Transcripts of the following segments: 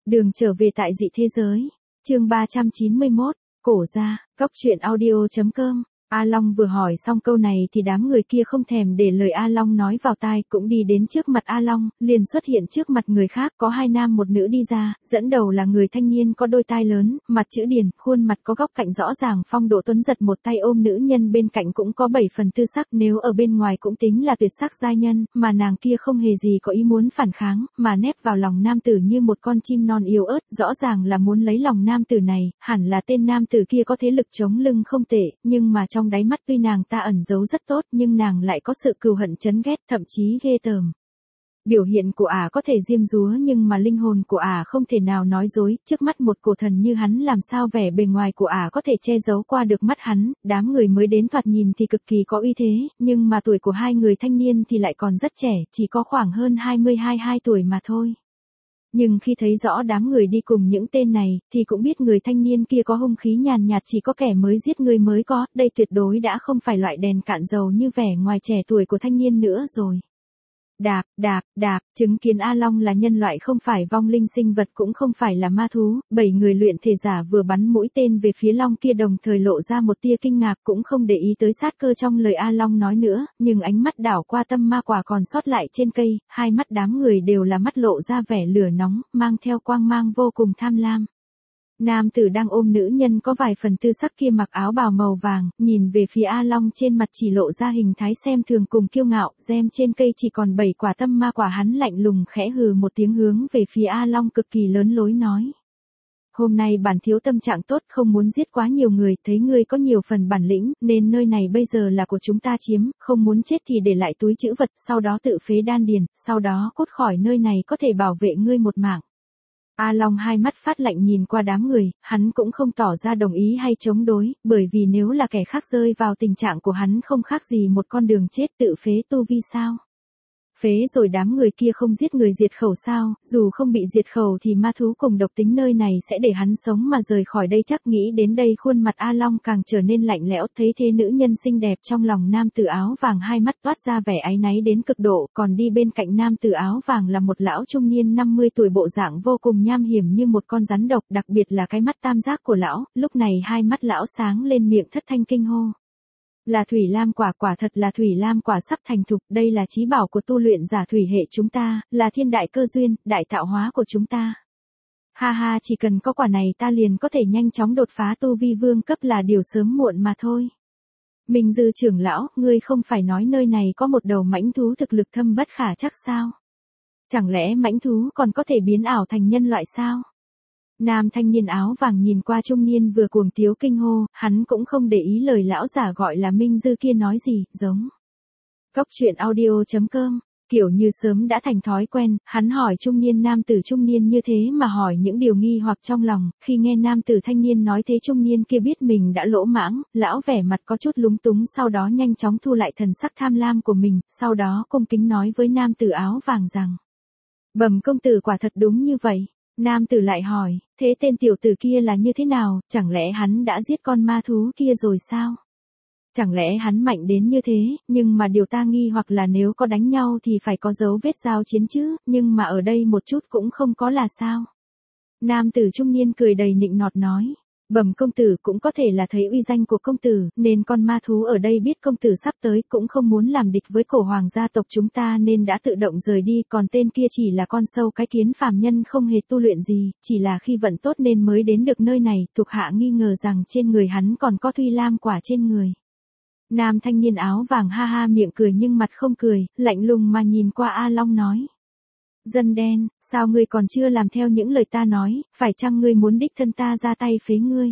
Đường trở về tại dị thế giới. Chương 391, cổ ra, Cóc truyện audio.com. A Long vừa hỏi xong câu này thì đám người kia không thèm để lời A Long nói vào tai, cũng đi đến trước mặt A Long, liền xuất hiện trước mặt người khác, có hai nam một nữ đi ra, dẫn đầu là người thanh niên có đôi tai lớn, mặt chữ điền, khuôn mặt có góc cạnh rõ ràng phong độ tuấn giật, một tay ôm nữ nhân bên cạnh cũng có 7 phần tư sắc, nếu ở bên ngoài cũng tính là tuyệt sắc giai nhân, mà nàng kia không hề gì có ý muốn phản kháng, mà nép vào lòng nam tử như một con chim non yếu ớt, rõ ràng là muốn lấy lòng nam tử này, hẳn là tên nam tử kia có thế lực chống lưng không tệ, nhưng mà trong đáy mắt tuy nàng ta ẩn giấu rất tốt nhưng nàng lại có sự cừu hận chấn ghét, thậm chí ghê tởm. Biểu hiện của ả có thể diêm dúa nhưng mà linh hồn của ả không thể nào nói dối, trước mắt một cổ thần như hắn làm sao vẻ bề ngoài của ả có thể che giấu qua được mắt hắn, đám người mới đến thoạt nhìn thì cực kỳ có uy thế, nhưng mà tuổi của hai người thanh niên thì lại còn rất trẻ, chỉ có khoảng hơn 22 tuổi mà thôi. Nhưng khi thấy rõ đám người đi cùng những tên này, thì cũng biết người thanh niên kia có hung khí nhàn nhạt, chỉ có kẻ mới giết người mới có, đây tuyệt đối đã không phải loại đèn cạn dầu như vẻ ngoài trẻ tuổi của thanh niên nữa rồi. Đạp, đạp, đạp, chứng kiến A Long là nhân loại không phải vong linh sinh vật cũng không phải là ma thú, 7 người luyện thể giả vừa bắn mũi tên về phía Long kia đồng thời lộ ra một tia kinh ngạc, cũng không để ý tới sát cơ trong lời A Long nói nữa, nhưng ánh mắt đảo qua tâm ma quả còn sót lại trên cây, hai mắt đám người đều là mắt lộ ra vẻ lửa nóng, mang theo quang mang vô cùng tham lam. Nam tử đang ôm nữ nhân có vài phần tư sắc kia mặc áo bào màu vàng, nhìn về phía A Long trên mặt chỉ lộ ra hình thái xem thường cùng kiêu ngạo, gem trên cây chỉ còn 7 quả tâm ma quả, hắn lạnh lùng khẽ hừ một tiếng hướng về phía A Long cực kỳ lớn lối nói. Hôm nay bản thiếu tâm trạng tốt, không muốn giết quá nhiều người, thấy ngươi có nhiều phần bản lĩnh, nên nơi này bây giờ là của chúng ta chiếm, không muốn chết thì để lại túi trữ vật, sau đó tự phế đan điền, sau đó cút khỏi nơi này có thể bảo vệ ngươi một mạng. A Long hai mắt phát lạnh nhìn qua đám người, hắn cũng không tỏ ra đồng ý hay chống đối, bởi vì nếu là kẻ khác rơi vào tình trạng của hắn không khác gì một con đường chết, tự phế tu vi sao? Phế rồi đám người kia không giết người diệt khẩu sao, dù không bị diệt khẩu thì ma thú cùng độc tính nơi này sẽ để hắn sống mà rời khỏi đây chắc. Nghĩ đến đây khuôn mặt A Long càng trở nên lạnh lẽo, thấy thế nữ nhân xinh đẹp trong lòng nam tử áo vàng hai mắt toát ra vẻ áy náy đến cực độ, còn đi bên cạnh nam tử áo vàng là một lão trung niên 50 tuổi bộ dạng vô cùng nham hiểm như một con rắn độc, đặc biệt là cái mắt tam giác của lão, lúc này hai mắt lão sáng lên, miệng thất thanh kinh hô. Là thủy lam quả, quả thật là thủy lam quả sắp thành thục, đây là chí bảo của tu luyện giả thủy hệ chúng ta, là thiên đại cơ duyên, đại tạo hóa của chúng ta. Ha ha, chỉ cần có quả này ta liền có thể nhanh chóng đột phá tu vi vương cấp, là điều sớm muộn mà thôi. Minh Dư trưởng lão, ngươi không phải nói nơi này có một đầu mãnh thú thực lực thâm bất khả trắc sao? Chẳng lẽ mãnh thú còn có thể biến ảo thành nhân loại sao? Nam thanh niên áo vàng nhìn qua trung niên vừa cuồng tiếu kinh hô, hắn cũng không để ý lời lão giả gọi là Minh Dư kia nói gì, giống. Cóc truyện audio.com, kiểu như sớm đã thành thói quen, hắn hỏi trung niên nam tử trung niên như thế mà hỏi những điều nghi hoặc trong lòng, khi nghe nam tử thanh niên nói thế trung niên kia biết mình đã lỗ mãng, lão vẻ mặt có chút lúng túng, sau đó nhanh chóng thu lại thần sắc tham lam của mình, sau đó cung kính nói với nam tử áo vàng rằng. Bẩm công tử, quả thật đúng như vậy. Nam tử lại hỏi, thế tên tiểu tử kia là như thế nào, chẳng lẽ hắn đã giết con ma thú kia rồi sao? Chẳng lẽ hắn mạnh đến như thế, nhưng mà điều ta nghi hoặc là nếu có đánh nhau thì phải có dấu vết giao chiến chứ, nhưng mà ở đây một chút cũng không có là sao? Nam tử trung niên cười đầy nịnh nọt nói. Bẩm công tử, cũng có thể là thấy uy danh của công tử, nên con ma thú ở đây biết công tử sắp tới cũng không muốn làm địch với cổ hoàng gia tộc chúng ta nên đã tự động rời đi, còn tên kia chỉ là con sâu cái kiến phàm nhân không hề tu luyện gì, chỉ là khi vận tốt nên mới đến được nơi này, thuộc hạ nghi ngờ rằng trên người hắn còn có thủy lam quả trên người. Nam thanh niên áo vàng ha ha miệng cười nhưng mặt không cười, lạnh lùng mà nhìn qua A Long nói. Dân đen, sao ngươi còn chưa làm theo những lời ta nói, phải chăng ngươi muốn đích thân ta ra tay phế ngươi?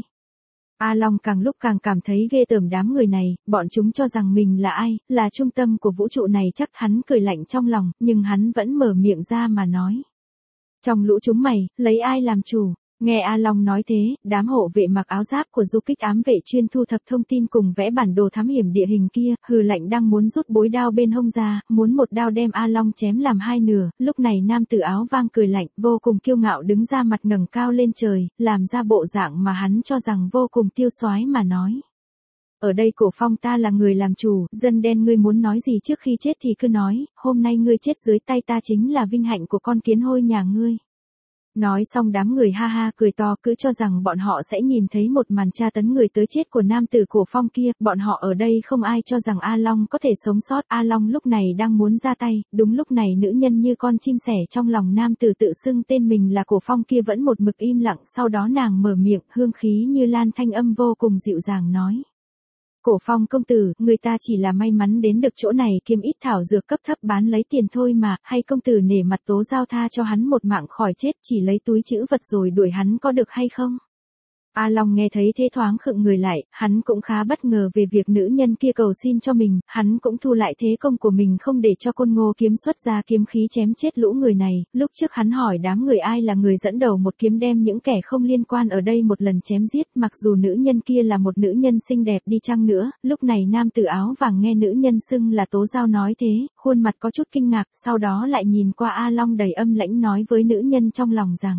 A Long càng lúc càng cảm thấy ghê tởm đám người này, bọn chúng cho rằng mình là ai, là trung tâm của vũ trụ này chắc. Hắn cười lạnh trong lòng, nhưng hắn vẫn mở miệng ra mà nói. Trong lũ chúng mày, lấy ai làm chủ? Nghe A Long nói thế, đám hộ vệ mặc áo giáp của du kích ám vệ chuyên thu thập thông tin cùng vẽ bản đồ thám hiểm địa hình kia, hừ lạnh đang muốn rút bối đao bên hông ra, muốn một đao đem A Long chém làm hai nửa, lúc này nam tử áo vàng cười lạnh, vô cùng kiêu ngạo đứng ra, mặt ngẩng cao lên trời, làm ra bộ dạng mà hắn cho rằng vô cùng tiêu soái mà nói. Ở đây cổ phong ta là người làm chủ, dân đen ngươi muốn nói gì trước khi chết thì cứ nói, hôm nay ngươi chết dưới tay ta chính là vinh hạnh của con kiến hôi nhà ngươi. Nói xong đám người ha ha cười to, cứ cho rằng bọn họ sẽ nhìn thấy một màn tra tấn người tới chết của nam tử Cổ Phong kia, bọn họ ở đây không ai cho rằng A Long có thể sống sót. A Long lúc này đang muốn ra tay, đúng lúc này nữ nhân như con chim sẻ trong lòng nam tử tự xưng tên mình là Cổ Phong kia vẫn một mực im lặng, sau đó nàng mở miệng, hương khí như lan, thanh âm vô cùng dịu dàng nói. Cổ Phong công tử, người ta chỉ là may mắn đến được chỗ này kiếm ít thảo dược cấp thấp bán lấy tiền thôi mà, hay công tử nể mặt Tố Giao tha cho hắn một mạng khỏi chết, chỉ lấy túi trữ vật rồi đuổi hắn có được hay không? A Long nghe thấy thế thoáng khựng người lại, hắn cũng khá bất ngờ về việc nữ nhân kia cầu xin cho mình, hắn cũng thu lại thế công của mình không để cho Côn Ngô kiếm xuất ra kiếm khí chém chết lũ người này. Lúc trước hắn hỏi đám người ai là người dẫn đầu một kiếm đem những kẻ không liên quan ở đây một lần chém giết, mặc dù nữ nhân kia là một nữ nhân xinh đẹp đi chăng nữa. Lúc này nam tử áo vàng nghe nữ nhân xưng là Tố Giao nói thế, khuôn mặt có chút kinh ngạc, sau đó lại nhìn qua A Long đầy âm lãnh nói với nữ nhân trong lòng rằng.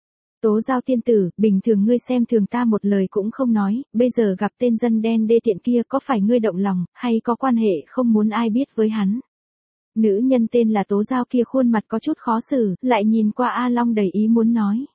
Tố Giao tiên tử, bình thường ngươi xem thường ta một lời cũng không nói, bây giờ gặp tên dân đen đê tiện kia có phải ngươi động lòng, hay có quan hệ không muốn ai biết với hắn? Nữ nhân tên là Tố Giao kia khuôn mặt có chút khó xử, lại nhìn qua A Long đầy ý muốn nói.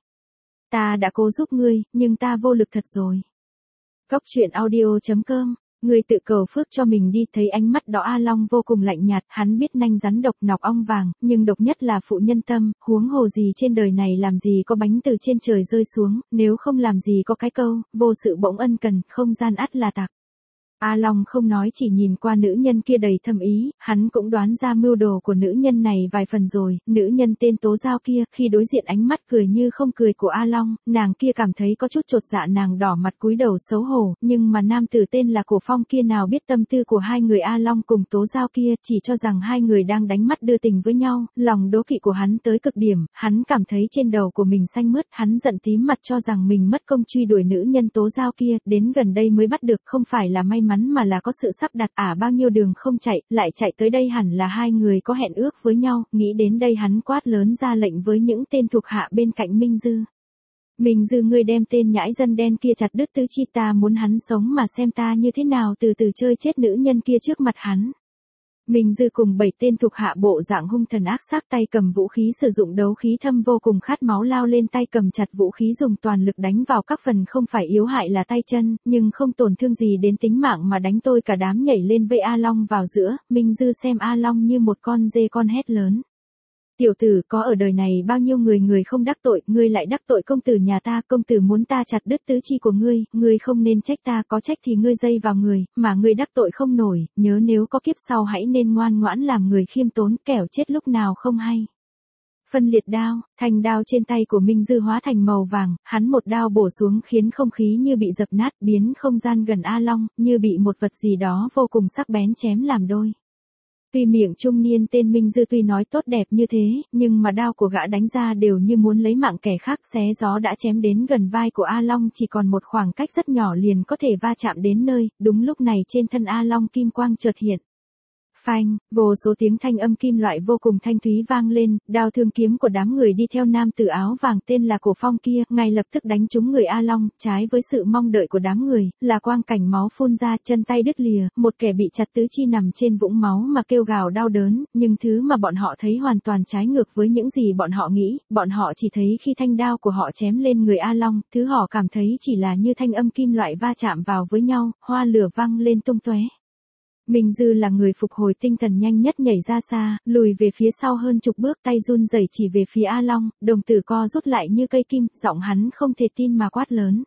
Ta đã cố giúp ngươi, nhưng ta vô lực thật rồi. Góc truyện audio.com. Người tự cầu phước cho mình đi, thấy ánh mắt đó A Long vô cùng lạnh nhạt, hắn biết nanh rắn độc nọc ong vàng, nhưng độc nhất là phụ nhân tâm, huống hồ gì trên đời này làm gì có bánh từ trên trời rơi xuống, nếu không làm gì có cái câu, vô sự bỗng ân cần, không gian ắt là tặc. A Long không nói, chỉ nhìn qua nữ nhân kia đầy thâm ý, hắn cũng đoán ra mưu đồ của nữ nhân này vài phần rồi. Nữ nhân tên Tố Giao kia, khi đối diện ánh mắt cười như không cười của A Long, nàng kia cảm thấy có chút chột dạ, nàng đỏ mặt cúi đầu xấu hổ, nhưng mà nam tử tên là Cổ Phong kia nào biết tâm tư của hai người A Long cùng Tố Giao kia, chỉ cho rằng hai người đang đánh mắt đưa tình với nhau, lòng đố kỵ của hắn tới cực điểm, hắn cảm thấy trên đầu của mình xanh mướt, hắn giận tím mặt cho rằng mình mất công truy đuổi nữ nhân Tố Giao kia, đến gần đây mới bắt được, không phải là may mắn mà là có sự sắp đặt, bao nhiêu đường không chạy, lại chạy tới đây hẳn là hai người có hẹn ước với nhau, nghĩ đến đây hắn quát lớn ra lệnh với những tên thuộc hạ bên cạnh Minh Dư. Minh Dư, ngươi đem tên nhãi dân đen kia chặt đứt tứ chi, ta muốn hắn sống mà xem ta như thế nào từ từ chơi chết nữ nhân kia trước mặt hắn. Minh Dư cùng 7 tên thuộc hạ bộ dạng hung thần ác sát, tay cầm vũ khí sử dụng đấu khí thâm vô cùng khát máu lao lên, tay cầm chặt vũ khí dùng toàn lực đánh vào các phần không phải yếu hại là tay chân, nhưng không tổn thương gì đến tính mạng mà đánh tôi cả đám nhảy lên vây A Long vào giữa. Minh Dư xem A Long như một con dê con hét lớn. Tiểu tử, có ở đời này bao nhiêu người không đắc tội, ngươi lại đắc tội công tử nhà ta, công tử muốn ta chặt đứt tứ chi của ngươi không nên trách ta, có trách thì ngươi dây vào người, mà ngươi đắc tội không nổi, nhớ nếu có kiếp sau hãy nên ngoan ngoãn làm người khiêm tốn, kẻo chết lúc nào không hay. Phân liệt đao, thanh đao trên tay của Minh Dư hóa thành màu vàng, hắn một đao bổ xuống khiến không khí như bị dập nát, biến không gian gần A Long, như bị một vật gì đó vô cùng sắc bén chém làm đôi. Tuy miệng trung niên tên Minh Dư tuy nói tốt đẹp như thế, nhưng mà đao của gã đánh ra đều như muốn lấy mạng kẻ khác, xé gió đã chém đến gần vai của A Long, chỉ còn một khoảng cách rất nhỏ liền có thể va chạm đến nơi. Đúng lúc này trên thân A Long kim quang chợt hiện. Phanh, vô số tiếng thanh âm kim loại vô cùng thanh thúy vang lên, đao thương kiếm của đám người đi theo nam tử áo vàng tên là Cổ Phong kia, ngay lập tức đánh trúng người A Long, trái với sự mong đợi của đám người, là quang cảnh máu phun ra, chân tay đứt lìa, một kẻ bị chặt tứ chi nằm trên vũng máu mà kêu gào đau đớn, nhưng thứ mà bọn họ thấy hoàn toàn trái ngược với những gì bọn họ nghĩ, bọn họ chỉ thấy khi thanh đao của họ chém lên người A Long, thứ họ cảm thấy chỉ là như thanh âm kim loại va chạm vào với nhau, hoa lửa văng lên tung tóe. Minh Dư là người phục hồi tinh thần nhanh nhất, nhảy ra xa, lùi về phía sau hơn chục bước, tay run rẩy chỉ về phía A Long, đồng tử co rút lại như cây kim, giọng hắn không thể tin mà quát lớn.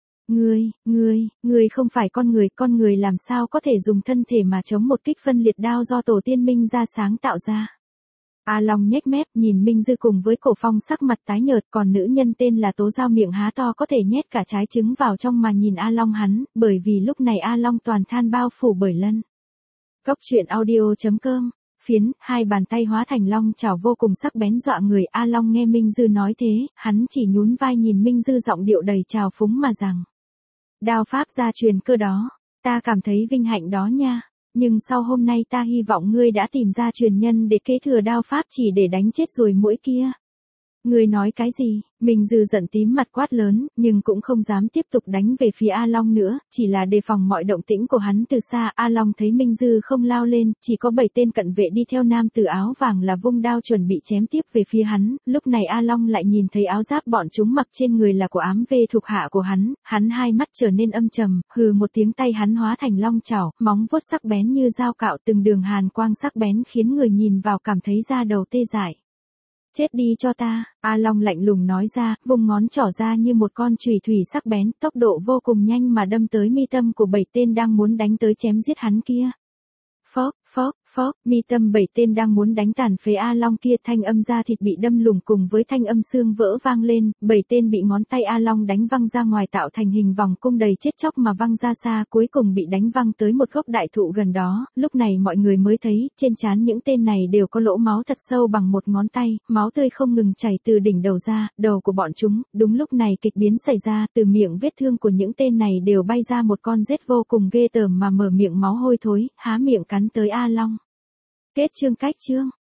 Ngươi không phải con người làm sao có thể dùng thân thể mà chống một kích phân liệt đao do tổ tiên Minh ra sáng tạo ra. A Long nhếch mép nhìn Minh Dư cùng với Cổ Phong sắc mặt tái nhợt, còn nữ nhân tên là Tố Giao miệng há to có thể nhét cả trái trứng vào trong mà nhìn A Long hắn, bởi vì lúc này A Long toàn than bao phủ bởi lân. Góc truyện audio.com. Phiến, hai bàn tay hóa thành long chảo vô cùng sắc bén dọa người. A Long nghe Minh Dư nói thế, hắn chỉ nhún vai nhìn Minh Dư giọng điệu đầy trào phúng mà rằng. Đao pháp gia truyền cơ đó, ta cảm thấy vinh hạnh đó nha, nhưng sau hôm nay ta hy vọng ngươi đã tìm ra truyền nhân để kế thừa đao pháp chỉ để đánh chết ruồi muỗi kia. Ngươi nói cái gì? Minh Dư giận tím mặt quát lớn, nhưng cũng không dám tiếp tục đánh về phía A Long nữa, chỉ là đề phòng mọi động tĩnh của hắn từ xa. A Long thấy Minh Dư không lao lên, chỉ có 7 tên cận vệ đi theo nam tử áo vàng là vung đao chuẩn bị chém tiếp về phía hắn. Lúc này A Long lại nhìn thấy áo giáp bọn chúng mặc trên người là của ám vệ thuộc hạ của hắn hai mắt trở nên âm trầm, hừ một tiếng, tay hắn hóa thành long chảo, móng vuốt sắc bén như dao cạo, từng đường hàn quang sắc bén khiến người nhìn vào cảm thấy da đầu tê dại. Chết đi cho ta, A Long lạnh lùng nói ra, vùng ngón trỏ ra như một con chùy thủy sắc bén, tốc độ vô cùng nhanh mà đâm tới mi tâm của 7 tên đang muốn đánh tới chém giết hắn kia. Phốc, phốc, phốc, mi tâm 7 tên đang muốn đánh tàn phế A Long kia, thanh âm da thịt bị đâm lủng cùng với thanh âm xương vỡ vang lên, 7 tên bị ngón tay A Long đánh văng ra ngoài tạo thành hình vòng cung đầy chết chóc mà văng ra xa, cuối cùng bị đánh văng tới một gốc đại thụ gần đó. Lúc này mọi người mới thấy, trên trán những tên này đều có lỗ máu thật sâu bằng một ngón tay, máu tươi không ngừng chảy từ đỉnh đầu ra, đầu của bọn chúng. Đúng lúc này kịch biến xảy ra, từ miệng vết thương của những tên này đều bay ra một con rết vô cùng ghê tởm mà mở miệng máu hôi thối, há miệng cắn tới A Long. Kết chương.